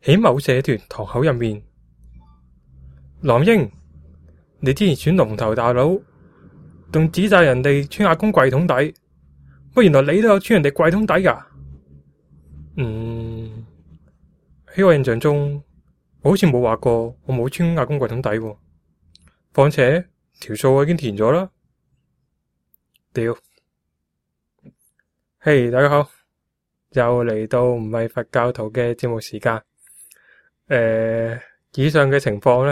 喺某社團堂口入面，藍英，你之前選龍頭大佬，仲指責人哋穿阿公櫃桶底，喂，原來你都有穿人哋櫃桶底噶？喺我印象中，我好似冇話過我冇穿阿公櫃桶底喎。況且條數我已經填咗啦。屌，嘿，大家好，又嚟到唔係佛教徒嘅節目時間。以上嘅情況呢，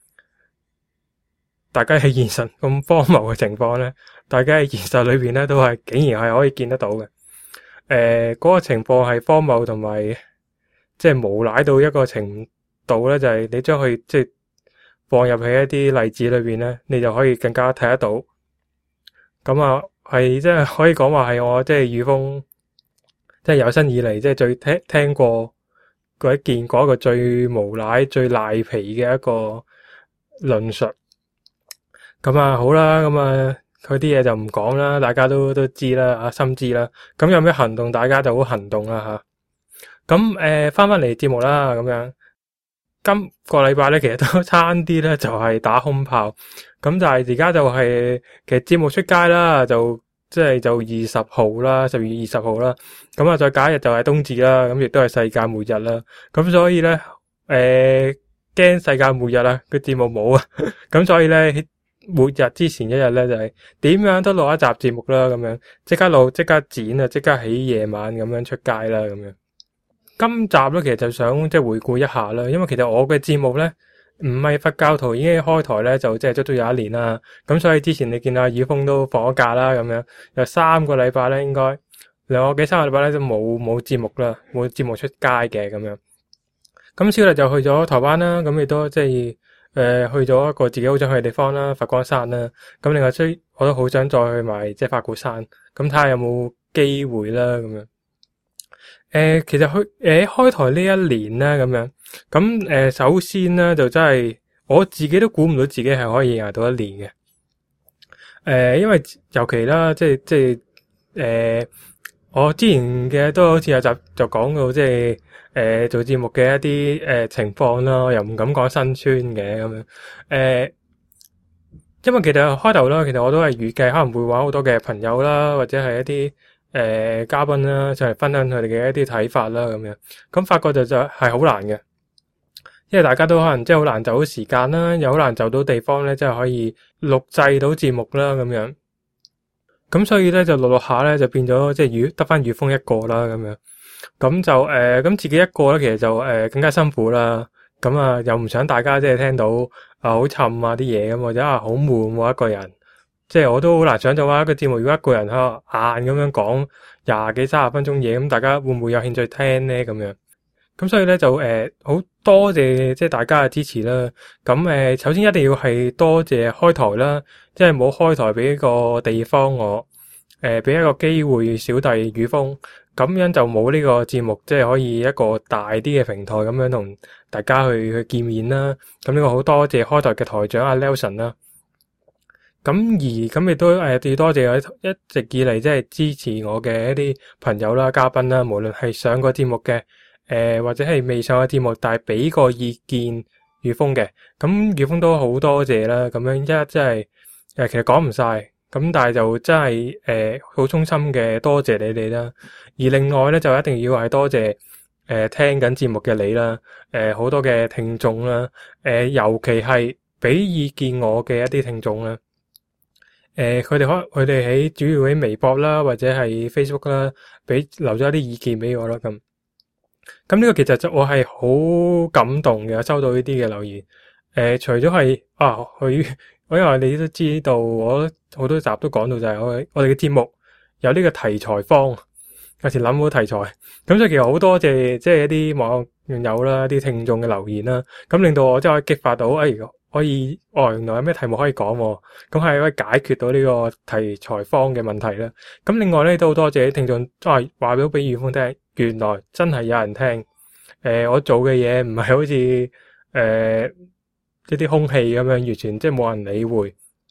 大家喺現實咁荒謬嘅情況呢，大家喺現實裏邊呢都係竟然係可以見得到嘅。嗰個情況係荒謬同埋即係無賴到一個程度呢，就係你將佢即係放入喺一啲例子裏邊呢，你就可以更加睇得到。咁啊，係即係可以講話係我即係宇峰，即係有生以嚟即係最聽過嗰一見過一個最無賴、最賴皮嘅一個論述。咁啊，好啦，咁啊，佢啲嘢就唔講啦，大家都知啦，心知啦。咁有咩行動，大家就好行動啦吓。咁翻嚟節目啦，咁樣。今個禮拜咧，其實都差啲咧，就係打空炮。咁但係而家就係其實節目出街啦，就即係就20號啦，12月20號啦。咁啊，再隔一日就係冬至啦，咁亦都係世界末日啦。咁所以咧，驚世界末日啦，個節目冇啊。咁所以咧，末日之前一日咧，就係點樣都錄一集節目啦，咁樣即刻錄，即刻剪啊，即刻喺夜晚咁樣出街啦，咁樣。今集咧，其實就想即係回顧一下啦，因為其實我嘅節目咧唔係佛教徒已經開台咧，就即係足足有1年啦。咁所以之前你見阿宇峰都放咗假啦，咁樣有3個禮拜咧，應該2個幾3個禮拜咧都冇節目啦，冇節目出街嘅咁樣。咁小麗就去咗台灣啦，咁亦都即係去咗一個自己好想去嘅地方啦，佛光山啦。咁另外我都好想再去埋即係法鼓山，咁睇下有冇機會啦，咁樣。其實開台呢1年咧，咁樣咁首先咧就真係我自己都估唔到自己係可以捱到1年嘅。因為尤其啦，即係我之前嘅都好似有集就講到即係做節目嘅一啲情況啦，我又唔敢講辛酸嘅咁樣。因為其實開頭啦，其實我都係預計可能會揾好多嘅朋友啦，或者係一啲嘉賓啦，就係分享佢哋嘅一啲睇法啦，咁樣。咁發覺就係好難嘅，因為大家都可能即係好難就到時間啦，又好難就到地方咧，即係可以錄製到節目啦，咁樣。咁所以咧就錄下咧就變咗即係得翻宇峰一個啦，咁樣。咁就咁自己一個咧，其實就更加辛苦啦。咁啊又唔想大家即係聽到好沉啊啲嘢咁，或者好悶喎一個人。即係我都好難想象話一個節目如果一個人喺度硬咁樣講20幾30分鐘嘢，咁大家會唔會有興趣聽呢？咁樣咁所以咧就好多謝即係大家嘅支持啦。咁首先一定要係多謝開台啦，即係冇開台俾一個地方我，俾一個機會小弟宇峰，咁樣就冇呢個節目即係可以一個大啲嘅平台咁樣同大家去見面啦。咁呢個好多謝開台嘅台長阿 Nelson 啦。咁亦都要多謝我一直以嚟即係支持我嘅一啲朋友啦、嘉賓啦，無論係上過節目嘅，或者係未上過節目但係俾個意見宇峰嘅，咁宇峰都好多謝啦。咁樣真係其實講唔晒，咁但係就真係好衷心嘅多謝你哋啦。而另外咧就一定要係多謝聽緊節目嘅你啦，好多嘅聽眾啦，尤其係俾意見我嘅一啲聽眾啦。佢哋喺主要喺微博啦，或者係 Facebook 啦，留咗一啲意見俾我啦。咁呢個其實我係好感動嘅，收到呢啲嘅留言。除咗係因為你都知道，我好多集都講到就係我哋嘅節目有呢個題材方，有時諗好題材。咁所以其實好多謝即係一啲網友啦、啲聽眾嘅留言啦，咁令到我即係可以激發到可以原來有咩題目可以講，咁係可以解決到呢個題材方嘅問題啦。咁另外咧都好多謝啲聽眾，話俾宇峰聽，原來真係有人聽。我做嘅嘢唔係好似一啲空氣咁樣，完全即係冇人理會。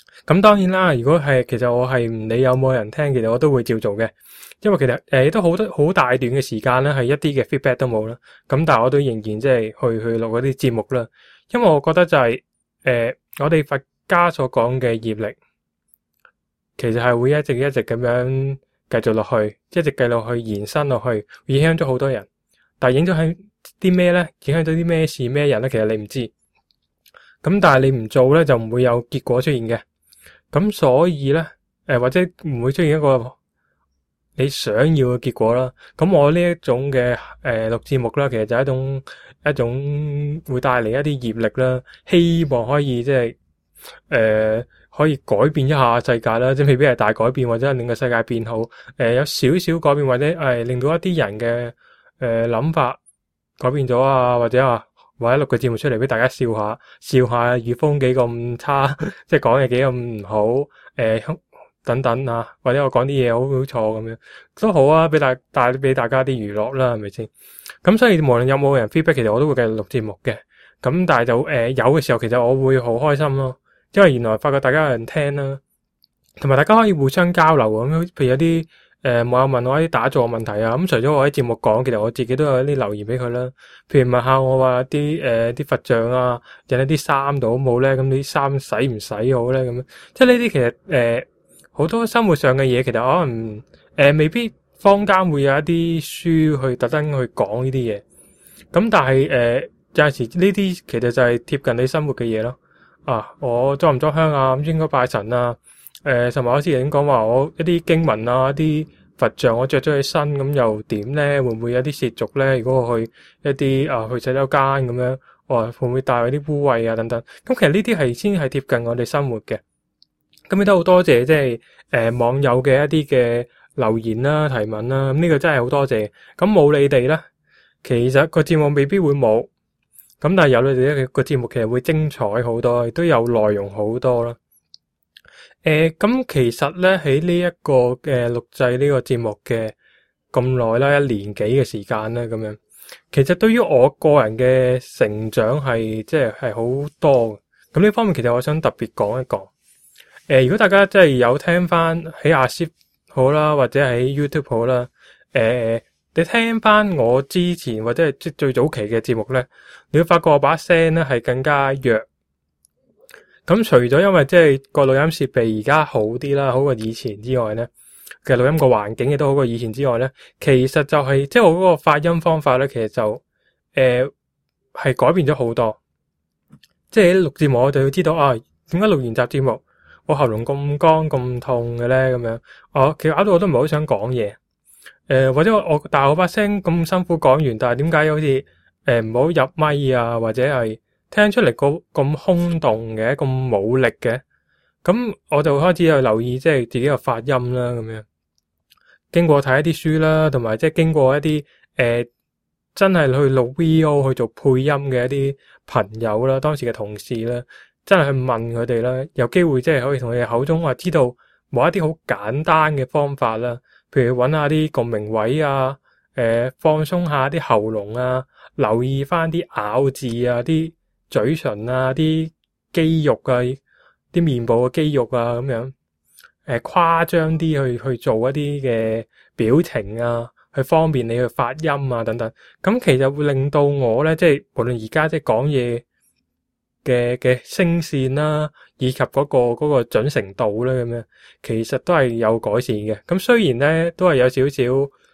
咁當然啦，如果係其實我係唔理有冇人聽，其實我都會照做嘅，因為其實都好大段嘅時間咧，係一啲嘅 feedback 都冇啦。咁但係我都仍然即係去錄嗰啲節目啦，因為我覺得就係我哋佛家所講嘅業力，其實係會一直咁樣繼續落去，一直繼續去延伸落去，影響咗好多人。但係影響啲咩咧？影響咗啲咩事咩人咧？其實你唔知。咁但係你唔做咧，就唔會有結果出現嘅。咁所以咧，或者唔會出現一個你想要嘅結果啦。咁我呢一種嘅錄節目啦，其實就係一種會帶嚟一啲業力啦，希望可以即係可以改變一下世界啦，即係未必係大改變，或者係令個世界變好。有少少改變，或者令到一啲人嘅諗法改變咗啊，或者錄個節目出嚟俾大家笑下，語風幾咁差，即係講嘢幾咁唔好，等等啊，或者我講啲嘢好錯咁樣都好啊，帶俾大家啲娛樂啦，係咪先？咁所以無論有冇人 feedback，其實我都會繼續錄節目嘅。咁但係就有嘅時候，其實我會好開心咯，因為原來發覺大家有人聽啦，同埋大家可以互相交流咁樣。譬如有啲網友問我一啲打坐問題啊，咁除咗我喺節目講，其實我自己都有啲留言俾佢啦。譬如問下我話啲佛像啊，印喺啲衫度好冇咧？咁啲衫洗唔洗好咧？咁樣即係呢啲其實好多生活上嘅嘢，其實可能未必坊間會有一啲書去特登去講呢啲嘢。咁但係有陣時呢啲其實就係貼近你生活嘅嘢咯。我裝唔裝香啊？咁應該拜神啊？甚至我之前講話我一啲經文啊，一啲佛像我着咗喺身，咁又點咧？會唔會有啲褻瀆咧？如果我去一啲去洗手間咁樣，會唔會帶有啲污穢啊？等等。咁其實呢啲係先係貼近我哋生活嘅。咁亦都好多謝即係網友嘅一啲嘅留言啦、提問啦。咁呢個真係好多謝。咁冇你哋咧，其實個節目未必會冇。咁但係有你哋咧，個節目其實會精彩好多，亦都有內容好多啦。咁其實咧喺呢一個嘅錄製呢個節目嘅咁耐啦，1年幾嘅時間啦，咁樣，其實對於我個人嘅成長係即係好多嘅。咁呢方面其實我想特別講一講。如果大家真係有聽翻喺阿 Sir 好啦，或者喺 YouTube 好啦，你聽翻我之前或者係即最早期嘅節目咧，你會發覺我把聲咧係更加弱。咁除咗因為即係個錄音設備而家好啲啦，好過以前之外咧，其實錄音個環境亦都好過以前之外咧，其實就係即係我嗰個發音方法咧，其實就係改變咗好多。即係錄節目我就要知道點解錄完集節目我喉嚨咁乾咁痛嘅咧？咁樣其實搞到我都唔係好想講嘢。或者但係我把聲咁辛苦講完，但係點解好似唔好入咪啊，或者係聽出嚟咁空洞嘅，咁冇力嘅？咁我就開始去留意即係自己嘅發音啦，咁樣經過睇一啲書啦，同埋即係經過一啲真係去錄 VO 去做配音嘅一啲朋友啦，當時嘅同事啦，真係去問佢哋啦，有機會即係可以同佢哋口中話知道冇一啲好簡單嘅方法啦，譬如揾下啲共鳴位啊，放鬆下啲喉嚨啊，留意翻啲咬字啊，啲嘴唇啊，啲肌肉啊，啲面部嘅肌肉啊，咁樣誇張啲去做一啲嘅表情啊，去方便你去發音啊等等。咁其實會令到我咧，即係無論而家即係講嘢嘅聲線啦，以及嗰個準程度咧，咁樣其實都係有改善嘅。咁雖然咧都係有少少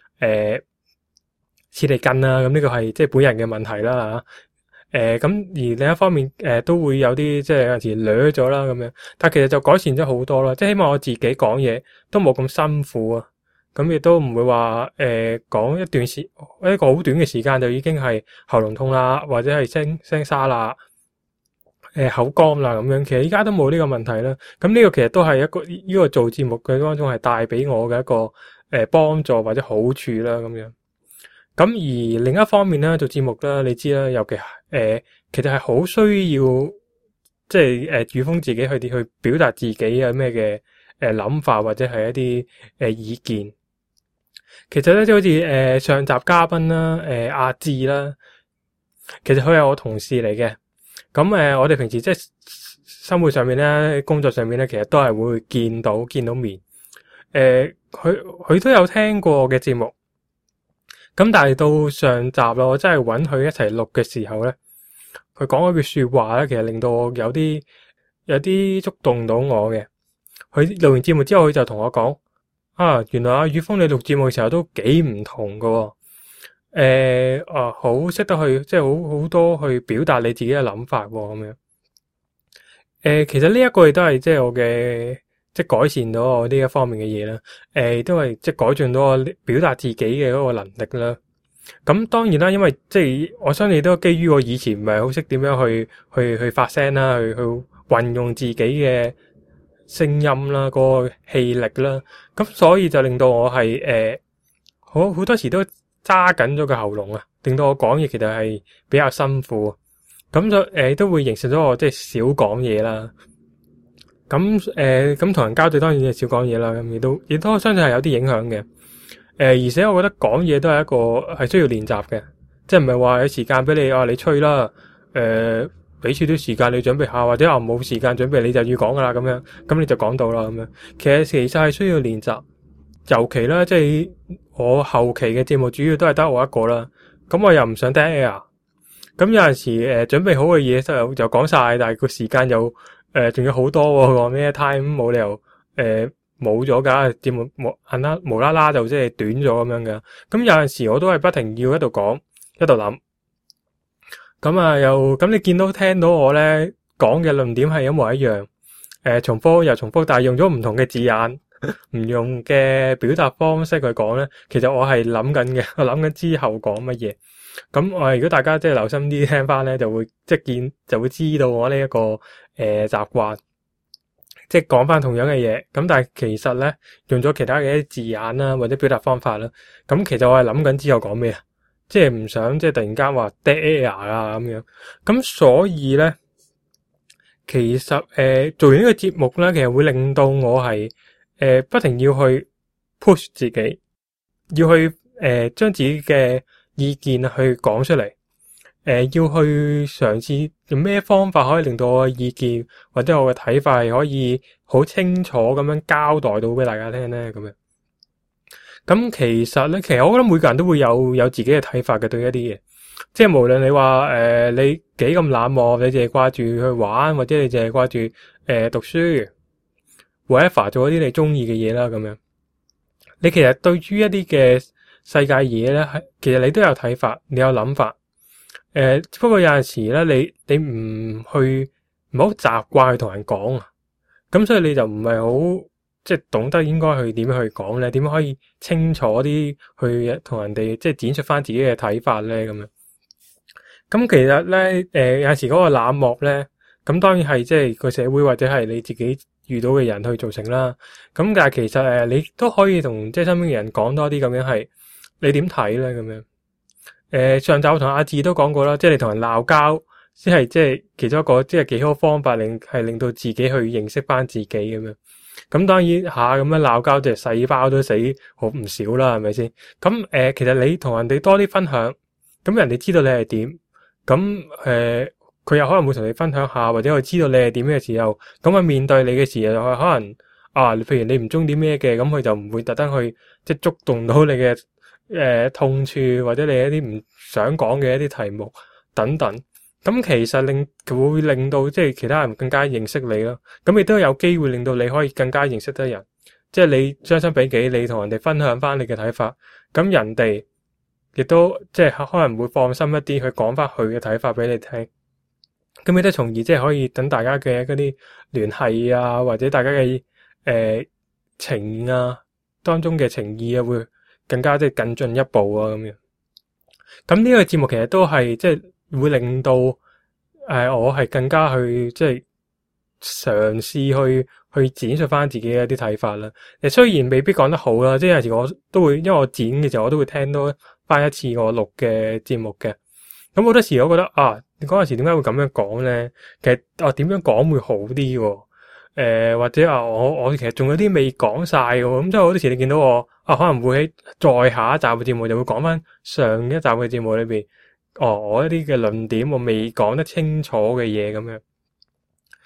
似嚟筋啦，咁呢個係即係本人嘅問題啦嚇。咁而另一方面都會有啲即係有陣時掠咗啦咁樣，但其實就改善咗好多啦。即係希望我自己講嘢都冇咁辛苦啊。咁亦都唔會話講一個好短嘅時間就已經係喉嚨痛啦，或者係聲沙啦。口乾啦咁樣，其實依家都冇呢個問題啦。咁呢個其實都係呢個做節目嘅當中係帶俾我嘅一個幫助或者好處啦咁樣。咁而另一方面咧，做節目啦，你知啦，尤其其實係好需要即係宇峰自己去表達自己有咩嘅諗法或者係一啲意見。其實咧，即係好似上集嘉賓啦，阿志啦，其實佢係我同事嚟嘅。咁我哋平時即係生活上面咧，工作上面咧，其實都係會見到面。佢都有聽過我嘅節目，咁但係到上集咯，我真係揾佢一齊錄嘅時候咧，佢講嗰句說話咧，其實令到我有啲觸動到我嘅。佢錄完節目之後，佢就同我講：原來阿宇峰你錄節目嘅時候都幾唔同噶。好識得去，即係好多去表達你自己嘅諗法咁樣。其實呢一個亦都係即係我嘅，即係改善到我呢一方面嘅嘢啦。都係即係改進到我表達自己嘅嗰個能力啦。咁當然啦，因為即係我相信都基於我以前唔係好識點樣去發聲啦，去運用自己嘅聲音啦，嗰個氣力啦。咁所以就令到我係好多時都揸緊咗個喉嚨啊，令到我講嘢其實係比較辛苦。咁就都會形成咗我即係少講嘢啦。咁同人交對當然係少講嘢啦。咁亦都相信係有啲影響嘅。而且我覺得講嘢都係一個係需要練習嘅，即係唔係話有時間俾你你吹啦。俾少啲時間你準備下，或者冇時間準備你就要講噶啦咁樣，咁你就講到啦咁樣。其實係需要練習，尤其啦，即係我後期嘅節目主要都係得我一個啦。咁我又唔想 dead air。咁有陣時準備好嘅嘢就講晒，但係個時間又仲有好多喎，咩 time 冇理由冇咗噶，節目無啦啦就即係短咗咁樣噶。咁有陣時我都係不停要一度講一度諗。咁你聽到我咧講嘅論點係一模一樣，重複又重複，但係用咗唔同嘅字眼，唔用嘅表達方式去講咧，其實我係諗緊嘅，我諗緊之後講乜嘢。咁如果大家即係留心啲聽翻咧，就會知道我呢一個習慣，即係講翻同樣嘅嘢。咁但係其實咧用咗其他嘅一啲字眼啦，或者表達方法啦。咁其實我係諗緊之後講咩啊？即係唔想即係突然間話 dead air 啊咁樣。咁所以咧，其實做完呢個節目咧，其實會令到我係不停要去 push 自己，要去將自己嘅意見去講出嚟。要去嘗試用咩方法可以令到我嘅意見或者我嘅睇法係可以好清楚咁樣交代到俾大家聽咧咁樣。咁其實我覺得每個人都會有自己嘅睇法嘅，對一啲嘢，即係無論你話你幾咁冷漠，你淨係掛住去玩，或者你淨係掛住讀書 whatever 做一啲你中意嘅嘢啦咁樣。你其實對於一啲嘅世界嘢咧，其實你都有睇法，你有諗法。不過有陣時咧，你唔好習慣去同人講啊，咁所以你就唔係好即係懂得應該去點樣去講咧，點樣可以清楚啲去同人哋即係展述翻自己嘅睇法咧咁樣。咁其實咧，有陣時嗰個冷漠咧，咁當然係即係個社會或者係你自己遇到嘅人去造成啦。咁但係其實你都可以同即係身邊嘅人講多啲咁樣，係你點睇咧咁樣。上集我同阿志都講過啦，即係你同人鬧交，先係即係其中一個即係幾好方法，令到自己去認識翻自己咁樣。咁當然下咁樣鬧交，即係細胞都死好唔少啦，係咪先？咁其實你同人哋多啲分享，咁人哋知道你係點，咁佢又可能會同你分享下，或者佢知道你係點嘅時候，咁佢面對你嘅時候，可能譬如你唔中意啲咩嘅，咁佢就唔會特登去即係觸動到你嘅痛處，或者你一啲唔想講嘅一啲題目等等。咁其實會令到即係其他人更加認識你咯。咁亦都有機會令到你可以更加認識得人。即係你將心比己，你同人哋分享翻你嘅睇法，咁人哋亦都即係可能會放心一啲去講翻佢嘅睇法俾你聽。咁亦都從而即係可以等大家嘅嗰啲聯繫啊，或者大家嘅情啊當中嘅情誼啊，會更加即係更進一步啊咁樣。咁呢個節目其實都係即係會令到我係更加去即係嘗試去展述翻自己嘅一啲睇法啦。雖然未必講得好啦，即係有時我都會，因為我剪嘅時候我都會聽多翻一次我錄嘅節目嘅。咁好多時我覺得你嗰陣時點解會咁樣講咧？其實點樣講會好啲喎？或者我其實仲有啲未講晒喎。咁即係好多時你見到我可能會喺再下一集嘅節目就會講翻上一集嘅節目裏邊，我一啲嘅論點我未講得清楚嘅嘢咁樣。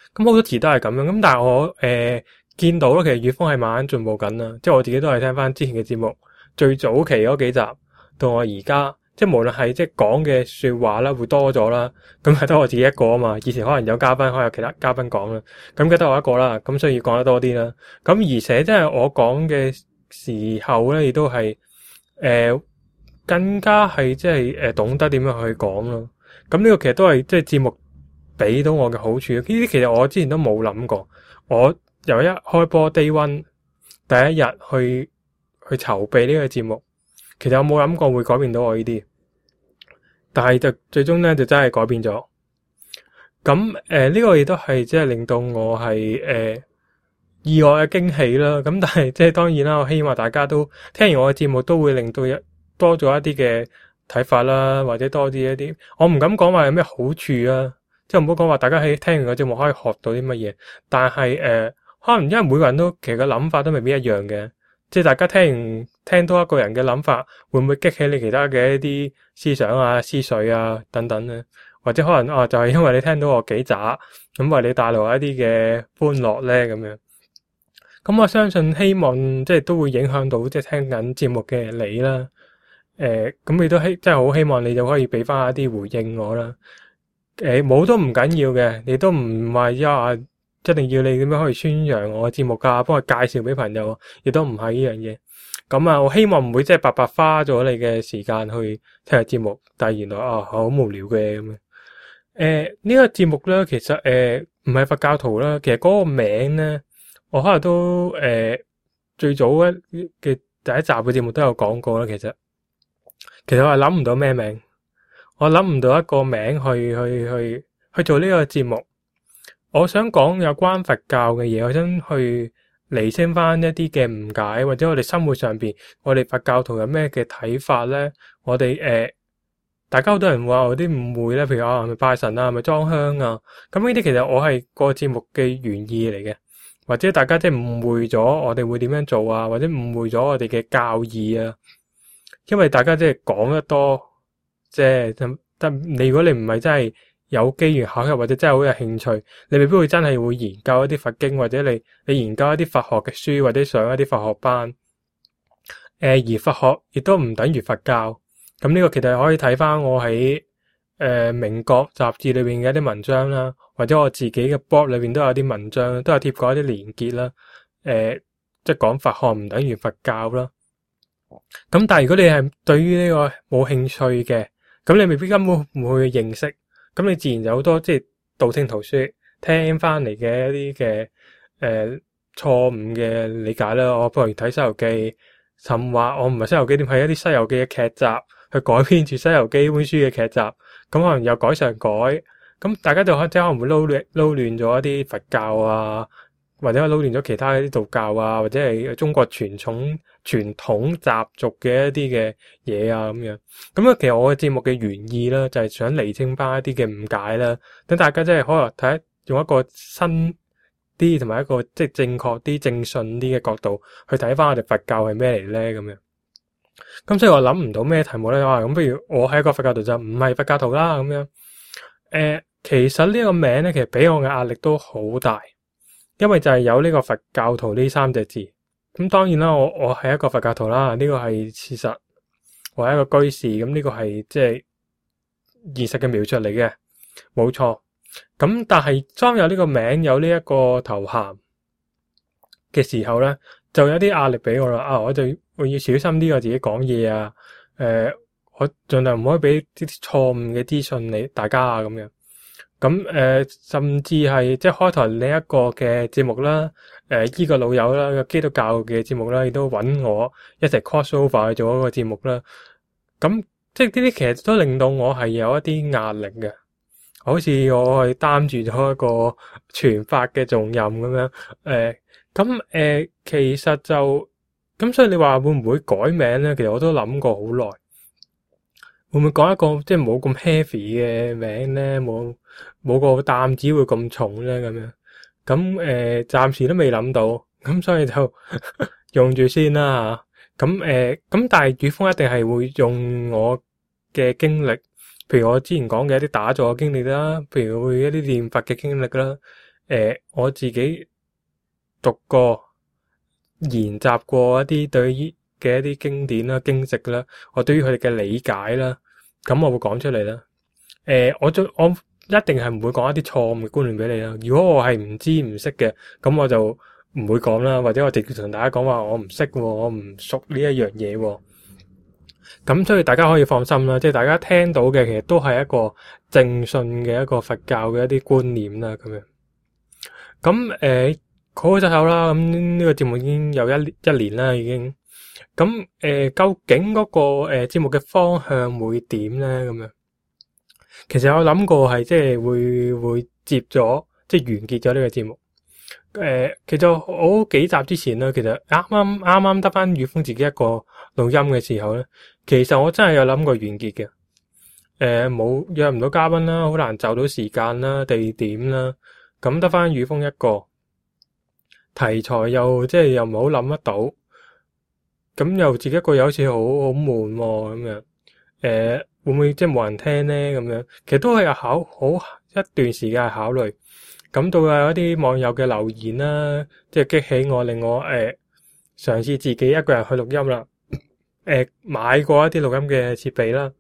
咁好多詞都係咁樣。咁但係我見到咯，其實粵風係慢慢進步緊啦。即係我自己都係聽翻之前嘅節目，最早期嗰幾集到我而家，即係無論係即係講嘅說話啦，會多咗啦。咁係得我自己一個啊嘛。以前可能有嘉賓，可能有其他嘉賓講啦。咁梗係得我一個啦。咁所以講得多啲啦。咁而且即係我講嘅時候咧，亦都係更加係即係懂得點樣去講咯。咁呢個其實都係即係節目俾到我嘅好處。呢啲其實我之前都冇諗過。我由一開波 day one 第一日去籌備呢個節目，其實我冇諗過會改變到我呢啲，但係就最終咧就真係改變咗。咁呢個亦都係即係令到我係意外嘅驚喜啦。咁但係即係當然啦，我希望大家都聽完我嘅節目都會令到多咗一啲嘅睇法啦，或者多啲一啲，我唔敢講話有咩好處啊，即係唔好講話大家喺聽完個節目可以學到啲乜嘢，但係可能因為每個人都其實個諗法都未必一樣嘅，即係大家聽多一個人嘅諗法，會唔會激起你其他嘅一啲思想啊、思緒啊等等咧？或者可能就係因為你聽到我幾渣，咁為你帶來一啲嘅歡樂咧咁樣。咁我相信希望即係都會影響到即係聽緊節目嘅你啦。咁亦都真係好希望你就可以俾翻一啲回應我啦。冇都唔緊要嘅，你都唔係一定要你點樣可以宣揚我嘅節目噶，幫我介紹俾朋友，亦都唔係呢樣嘢。咁啊，我希望唔會即係白白花咗你嘅時間去聽下節目，但係原來好無聊嘅咁樣。呢個節目咧，其實唔係佛教徒啦，其實嗰個名咧，我可能都最早嘅第一集嘅節目都有講過啦。其實我係諗唔到咩名，我諗唔到一個名去做呢個節目。我想講有關佛教嘅嘢，我想去釐清翻一啲嘅誤解，或者我哋生活上邊，我哋佛教徒有咩嘅睇法咧？我哋大家好多人話有啲誤會咧，譬如係咪拜神啊，係咪裝香啊？咁呢啲其實我係個節目嘅原意嚟嘅，或者大家即係誤會咗我哋會點樣做啊，或者誤會咗我哋嘅教義啊。因為大家即係講得多，即係但你如果你唔係真係有機緣巧合，或者真係好有興趣，你未必會真係會研究一啲佛經，或者你研究一啲佛學嘅書，或者上一啲佛學班。而佛學亦都唔等於佛教。咁呢個其實可以睇翻我喺明國雜誌裏邊嘅一啲文章啦，或者我自己嘅 blog 裏邊都有啲文章，都有貼過一啲連結啦。即係講佛學唔等於佛教啦。咁但係如果你係對於呢個冇興趣嘅，咁你未必根本唔會去認識，咁你自然有好多即係道聽途說聽翻嚟嘅一啲嘅錯誤嘅理解啦。我不如睇《西遊記》，甚或我唔係《西遊記》，點係一啲《西遊記》嘅劇集去改編住《西遊記》本書嘅劇集，咁可能又改上改，咁大家就即係可能會撈亂咗一啲佛教啊，或者撈亂咗其他一啲道教啊，或者係中國傳統習俗嘅一啲嘅嘢啊咁樣。咁其實我嘅節目嘅原意啦，就係想釐清翻一啲嘅誤解啦，等大家即係可能睇用一個新啲同埋一個即係正確啲、正信啲嘅角度去睇翻我哋佛教係咩嚟咧咁樣。咁所以我諗唔到咩題目咧，咁不如我係一個佛教徒就唔係佛教徒啦咁樣。其實呢個名咧，其實俾我嘅壓力都好大。因為就係有呢個佛教徒呢三隻字，咁當然啦，我係一個佛教徒啦，呢個係事實，我係一個居士，咁呢個係即係現實嘅描述嚟嘅，冇錯。咁但係當有呢個名有呢一個頭銜嘅時候咧，就有啲壓力俾我啦。我要小心啲我自己講嘢啊，我盡量唔可以俾啲錯誤嘅資訊你大家啊咁樣。咁甚至係即係開台另一個嘅節目啦，呢個老友啦，基督教嘅節目啦，亦都揾我一齊 cross over 去做一個節目啦。咁即係呢啲其實都令到我係有一啲壓力嘅，好似我係擔住咗一個傳法嘅重任咁樣。其實就咁，所以你話會唔會改名咧？其實我都諗過好耐。會唔會講一個即係冇咁 heavy 嘅名咧？冇個擔子會咁重咧？咁樣咁暫時都未諗到，咁所以就用住先啦吓。咁但係粵風一定係會用我嘅經歷，譬如我之前講嘅一啲打坐嘅經歷啦，譬如會一啲念佛嘅經歷啦， 我自己讀過、研習過一啲對於嘅一啲經典啦、經籍啦，我對於佢哋嘅理解啦，咁我會講出嚟啦。我一定係唔會講一啲錯誤嘅觀念俾你啦。如果我係唔知唔識嘅，咁我就唔會講啦，或者我直接同大家講話我唔識，我唔熟呢一樣嘢。咁所以大家可以放心啦，即係大家聽到嘅其實都係一個正信嘅一個佛教嘅一啲觀念啦，咁樣。咁好就好啦。咁呢個節目已經有一年啦，已經。咁究竟嗰個節目嘅方向會點咧？咁樣。其實我諗過係即係會接咗即係完結咗呢個節目。其實好幾集之前咧，其實啱啱得翻宇峰自己一個錄音嘅時候咧，其實我真係有諗過完結嘅。冇約唔到嘉賓啦，好難就到時間啦、地點啦，咁得翻宇峰一個題材又即係又唔好諗得到，咁又自己一個又好似好悶咁樣。會唔會即係冇人聽咧？咁樣其實都係好一段時間考慮。咁到有一啲網友嘅留言啦，即係激起我，令我嘗試自己一個人去錄音啦。買過一啲錄音嘅設備啦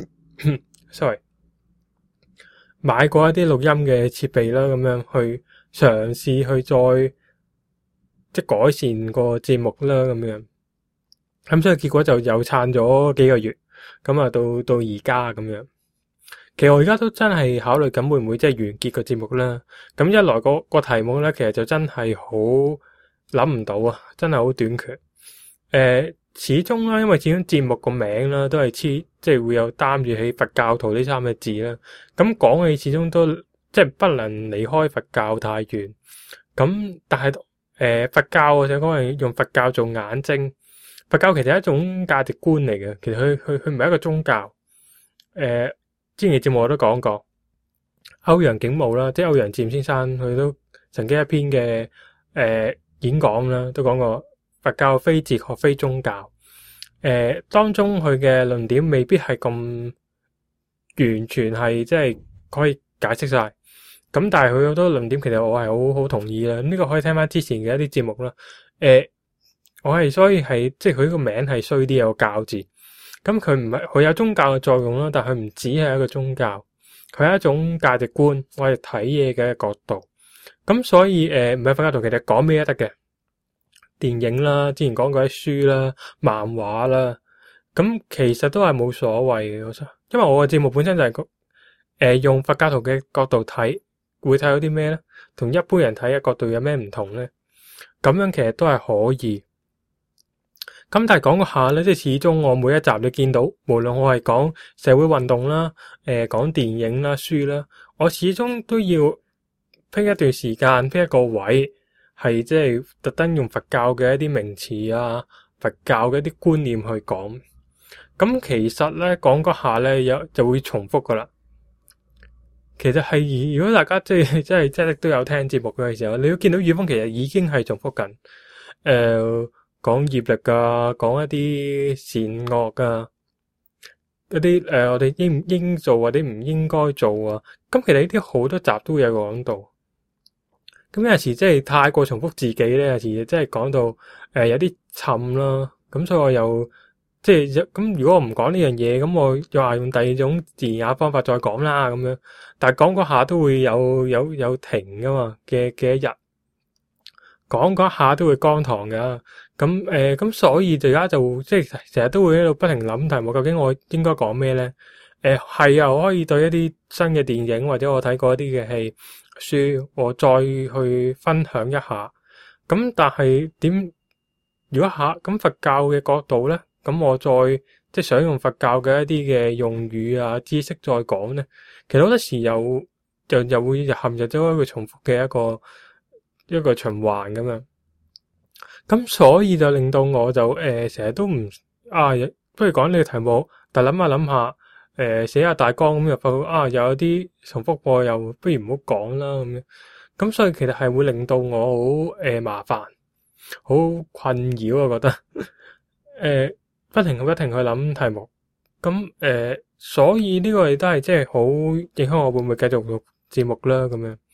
，sorry， 買過一啲錄音嘅設備啦，咁樣去嘗試去再即係改善個節目啦，咁樣。咁所以結果就又撐咗幾個月。咁啊，到而家咁樣，其實我而家都真係考慮緊會唔會即係完結個節目啦。咁一來個題目咧，其實就真係好諗唔到啊，真係好短缺。始終啦，因為始終節目個名啦，都係即係會有擔住起佛教徒呢三個字啦。咁講起始終都即係不能離開佛教太遠。咁但係佛教我想講係用佛教做眼睛。佛教其實係一種價值觀嚟嘅，其實佢唔係一個宗教。之前嘅節目我都講過，歐陽景武啦，即係歐陽漸先生，佢都曾經一篇嘅演講啦，都講過佛教非哲學非宗教。當中佢嘅論點未必係咁完全係即係可以解釋晒。咁但係佢好多論點，其實我係好同意啦。呢個可以聽翻之前嘅一啲節目啦。所以係即係佢個名係衰啲，有個教字。咁佢唔係佢有宗教嘅作用啦，但係佢唔只係一個宗教，佢係一種價值觀，我哋睇嘢嘅角度。咁所以唔係佛教徒，其實講咩都得嘅，電影啦，之前講過啲書啦、漫畫啦，咁其實都係冇所謂嘅。因為我嘅節目本身就係用佛教徒嘅角度睇，會睇到啲咩咧？同一般人睇嘅角度有咩唔同咧？咁樣其實都係可以。咁但係講個下咧，即係始終我每一集你見到，無論我係講社會運動啦、講電影啦、書啦，我始終都要拼一段時間，拼一個位，係即係特登用佛教嘅一啲名詞啊、佛教嘅一啲觀念去講。咁其實咧講個下咧，就會重複噶啦。其實係如果大家即係都有聽節目嘅時候，你都見到宇峰其實已經係重複緊。講業力噶，講一啲善惡噶，一啲我哋應唔應做或者唔應該做啊。咁其實呢啲好多集都有講到。咁有時即係太過重複自己咧，有時即係講到有啲沉啦。咁所以我又即係咁，如果我唔講呢樣嘢，咁我又話用第二種字眼方法再講啦咁樣。但係講嗰下都會有停噶嘛嘅一日。講嗰下都會乾塘噶，咁所以而家就即係成日都會喺度不停諗題目，究竟我應該講咩咧？係啊，我可以對一啲新嘅電影或者我睇過一啲嘅戲書，我再去分享一下。咁但係如果咁佛教嘅角度咧，咁我再即係想用佛教嘅一啲嘅用語啊知識再講咧，其實好多時又會陷入咗一個重複嘅一個循環咁樣，咁所以就令到我就成日都唔不如講呢個題目，但諗下寫下大綱咁又發覺又有啲重複過，又不如唔好講啦咁樣。咁所以其實係會令到我好麻煩，好困擾我覺得不停去諗題目。咁所以呢個亦都係即係好影響我會唔會繼續錄節目啦咁樣。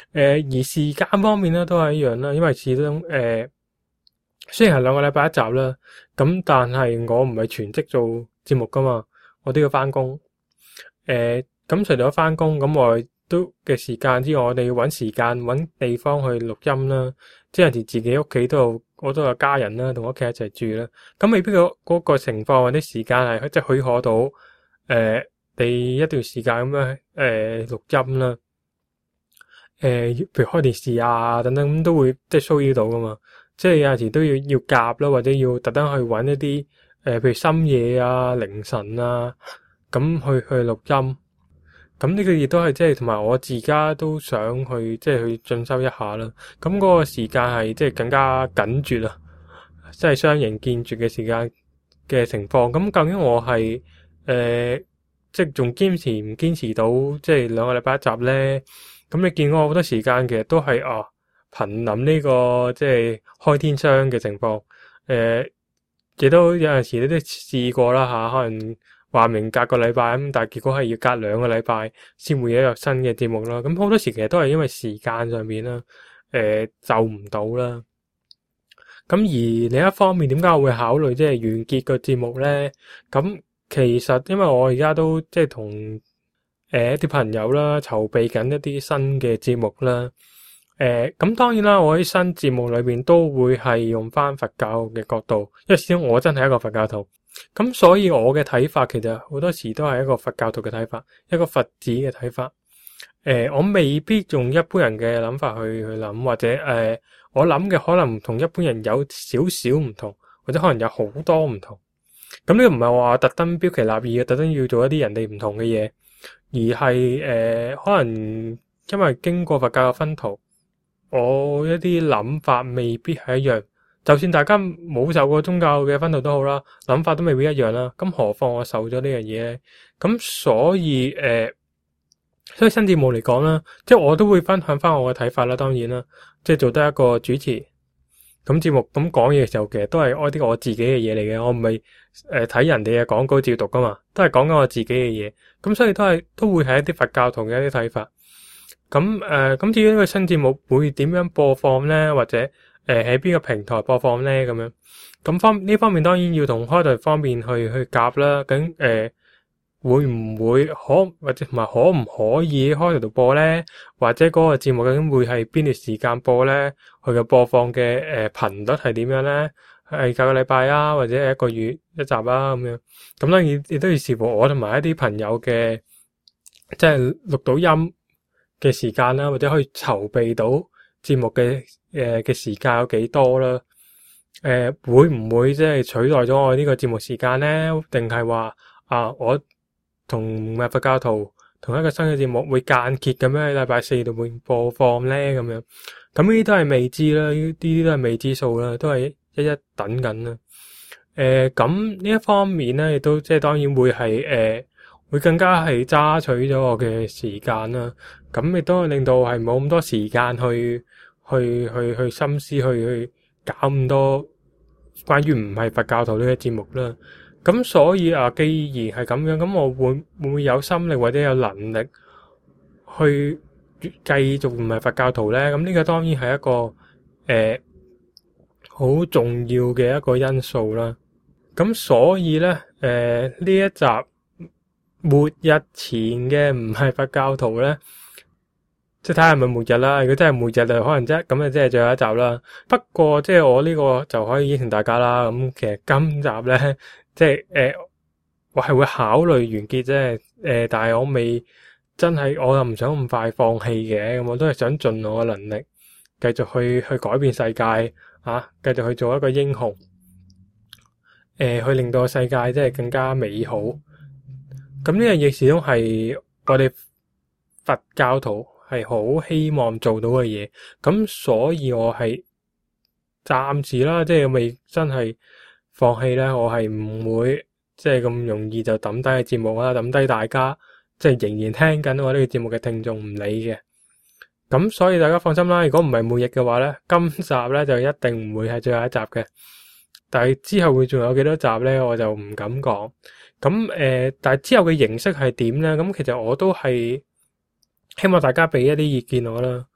而時間方面咧都係一樣啦，因為始終雖然係2個禮拜一集啦，咁但係我唔係全職做節目噶嘛，我都要翻工。咁除咗翻工，咁我都嘅時間之外，我哋要搵時間搵地方去錄音啦。即係有時自己屋企我都有家人啦，同我屋企一齊住啦。咁未必嗰個情況或者時間係即係許可到你一段時間咁樣錄音啦。譬如開電視啊等等咁都會即係騷擾到噶嘛。即係有陣時都要夾啦，或者要特登去搵一啲譬如深夜啊、凌晨啊咁去錄音。咁呢個亦都係即係同埋我自家都想去即係去進修一下啦。咁嗰個時間係即係更加緊絕啦，即係相形見絀嘅時間嘅情況。咁究竟我係即係仲堅持唔堅持到即係2個禮拜一集咧？咁你見我好多時間其實都係瀕臨呢個即係開天窗嘅情況。亦都有陣時你都試過啦吓，可能話明隔個禮拜咁，但係結果係要隔2個禮拜先會有一個新嘅節目啦。咁好多時其實都係因為時間上面啦，就唔到啦。咁而另一方面，點解我會考慮即係完結個節目咧？咁其實因為我而家都即係同一啲朋友啦，籌備緊一啲新嘅節目啦。咁當然啦，我喺新節目裏邊都會係用翻佛教嘅角度，因為始終我真係一個佛教徒。咁所以我嘅睇法其實好多時都係一個佛教徒嘅睇法，一個佛子嘅睇法。我未必用一般人嘅諗法去諗，或者我諗嘅可能同一般人有少少唔同，或者可能有好多唔同。咁呢個唔係話特登標奇立異嘅，特登要做一啲人哋唔同嘅嘢，而係可能因為經過佛教嘅薰陶，我一啲諗法未必係一樣。就算大家冇受過宗教嘅薰陶都好啦，諗法都未必一樣啦。咁何況我受咗呢樣嘢咧？咁所以新節目嚟講啦，即係我都會分享翻我嘅睇法啦。當然啦，即係做得一個主持，咁節目咁講嘢嘅時候，其實都係開啲我自己嘅嘢嚟嘅。我唔係睇人哋嘅廣告照讀噶嘛，都係講緊我自己嘅嘢。咁所以都會係一啲佛教徒嘅一啲睇法。咁至於呢個新節目會點樣播放咧，或者喺邊個平台播放咧？咁樣咁呢方面當然要同開台方面去夾啦。咁會唔會或者同埋可唔可以開台度播咧？或者嗰個節目究竟會係邊段時間播咧？佢嘅播放嘅頻率係點樣咧？係隔個禮拜啊，或者係1個月一集啊咁樣。咁當然亦都要視乎我同埋一啲朋友嘅即係錄到音嘅時間啦，或者可以籌備到節目嘅時間有幾多啦？會唔會即係取代咗我呢個節目時間咧？定係話我同佛教徒同一個新嘅節目會間歇咁樣喺禮拜4度會播放咧？咁樣咁呢啲都係未知啦，呢啲都係未知數啦，都係一等緊啦。咁呢一方面咧，亦都即係當然會係會更加係揸取咗我嘅時間啦。咁亦都令到係冇咁多時間去心思去搞咁多關於唔係佛教徒呢個節目啦。咁所以既然係咁樣，咁我會唔會有心力或者有能力去繼續唔係佛教徒咧？咁呢個當然係一個好重要嘅一個因素啦。咁所以咧呢一集末日前嘅唔係佛教徒咧，即係睇下係咪末日啦。如果真係末日就可能咁就即係最後一集啦。不過即係我呢個就可以應承大家啦。咁其實今集咧即係我係會考慮完結啫。但係我未真係，我又唔想咁快放棄嘅。咁我都係想盡我嘅能力繼續去改變世界繼續去做一個英雄，去令到個世界即係更加美好。咁呢樣嘢始終係我哋佛教徒係好希望做到嘅嘢，咁所以我係暫時啦，即係未真係放棄咧，我係唔會即係咁容易就抌低個節目啦，抌低大家即係仍然聽緊我呢個節目嘅聽眾唔理嘅。咁所以大家放心啦，如果唔係末日嘅話咧，今集咧就一定唔會係最後一集嘅。但係之後會仲有幾多集咧，我就唔敢講。咁但係之後嘅形式係點咧？咁其實我都係希望大家俾一啲意見我啦。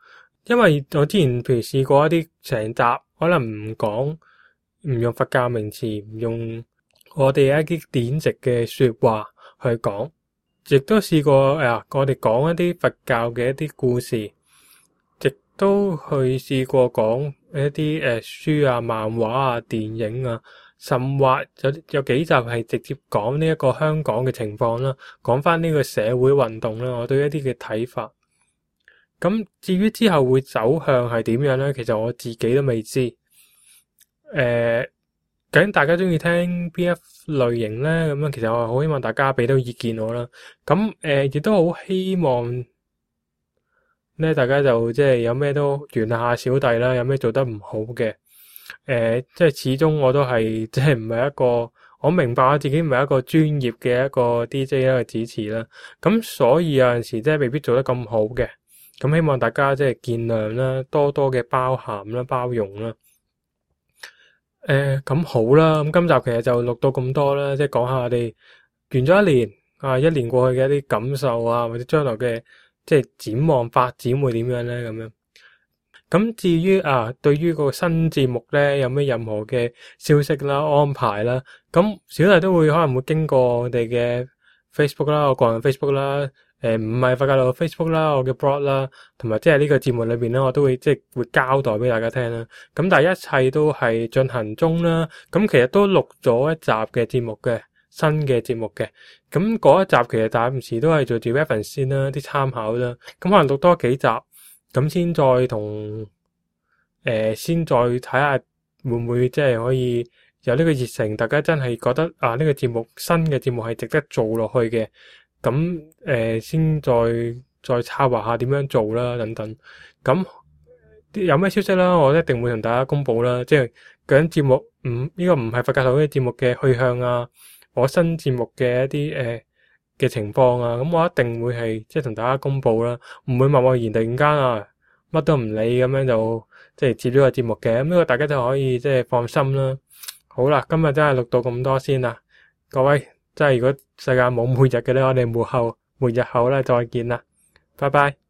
因為我之前譬如試過一啲成集可能唔用佛教名詞，唔用我哋一啲典籍嘅說話去講，亦都試過我哋講一啲佛教嘅一啲故事，亦都去試過講一啲書啊、漫畫啊、電影啊，甚或有幾集係直接講呢一個香港嘅情況啦，講翻呢個社會運動啦，我對一啲嘅睇法。咁至於之後會走向係點樣咧？其實我自己都未知。究竟大家中意聽邊一類型咧？咁樣其實我好希望大家俾到意見我啦。咁亦都好希望咧，大家就即係有咩都原諒下小弟啦。有咩做得唔好嘅，即係始終我都係即係唔係一個，我明白我自己唔係一個專業嘅一個 DJ 一個主持啦。咁所以有陣時即係未必做得咁好嘅。咁希望大家即係見諒啦，多多嘅包涵啦、包容啦。咁好啦，咁今集其實就錄到咁多啦，即係講下我哋完咗一年過去嘅一啲感受啊，或者將來嘅即係展望發展會點樣咧？咁樣。咁至於對於個新節目咧，有咩任何嘅消息啦、安排啦，咁小弟都會可能會經過我哋嘅 Facebook 啦，我個人 Facebook 啦。唔係佛教徒 Facebook 啦，我嘅 blog 啦，同埋即係呢個節目裏邊咧，我都會即係會交代俾大家聽啦。咁但係一切都係進行中啦。咁其實都錄咗一集嘅節目嘅，新嘅節目嘅。咁嗰一集其實暫時都係做住 reference 先啦，啲參考啦。咁可能錄多幾集，咁先再同先再睇下會唔會即係可以有呢個熱誠，大家真係覺得呢個節目新嘅節目係值得做落去嘅。咁先再策劃下點樣做啦，等等。咁有咩消息啦，我一定會同大家公布啦。即係究竟節目呢個唔係佛教徒嘅節目嘅去向啊，我新節目嘅一啲嘅情況啊，咁我一定會係即係同大家公布啦，唔會貿貿然突然間乜都唔理咁樣就即係接咗個節目嘅。咁呢個大家就可以即係放心啦。好啦，今日真係錄到咁多先啦，各位。即係如果世界冇末日嘅咧，我哋末日後咧再見啦，拜拜。